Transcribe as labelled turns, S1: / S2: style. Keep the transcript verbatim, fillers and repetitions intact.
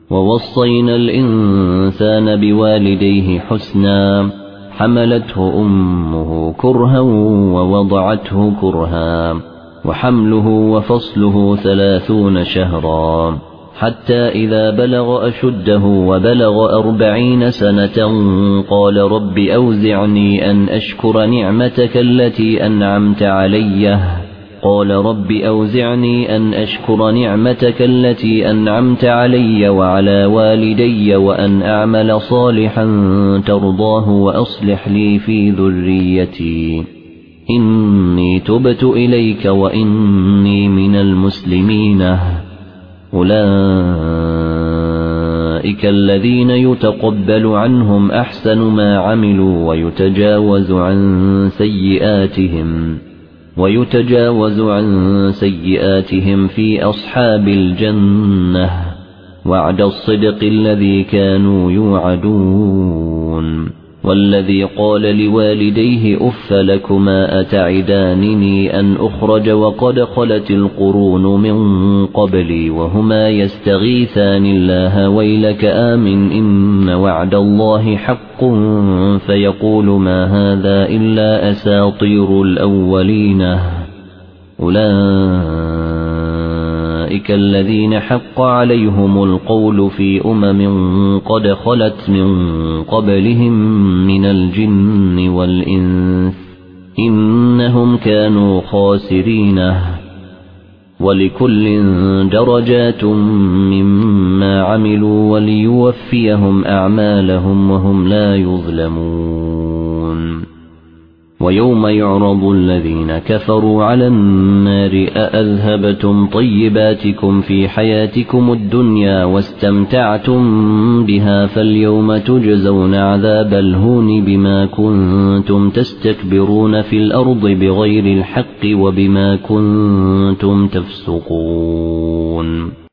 S1: ووصينا الإنسان بوالديه حسنا حملته أمه كرها ووضعته كرها وحمله وفصله ثلاثون شهرا حتى إذا بلغ أشده وبلغ أربعين سنة قال رب أوزعني أن أشكر نعمتك التي أنعمت علي قال رب أوزعني أن أشكر نعمتك التي أنعمت علي وعلى والدي وأن أعمل صالحا ترضاه وأصلح لي في ذريتي إني تبت إليك وإني من المسلمين أولئك الذين يتقبل عنهم أحسن ما عملوا ويتجاوز عن سيئاتهم ويتجاوز عن سيئاتهم في أصحاب الجنة وعد الصدق الذي كانوا يوعدون والذي قال لوالديه أف لكما أتعدانني أن أخرج وقد خلت القرون من قبلي وهما يستغيثان الله ويلك آمن إن وعد الله حق فيقول ما هذا إلا أساطير الأولين أولئك الذين حق عليهم القول في أمم قد خلت من قبلهم من الجن والإنس إنهم كانوا خاسرين ولكل درجات مما عملوا وليوفيهم أعمالهم وهم لا يظلمون ويوم يعرض الذين كفروا على النار أأذهبتم طيباتكم في حياتكم الدنيا واستمتعتم بها فاليوم تجزون عذاب الهون بما كنتم تستكبرون في الأرض بغير الحق وبما كنتم تفسقون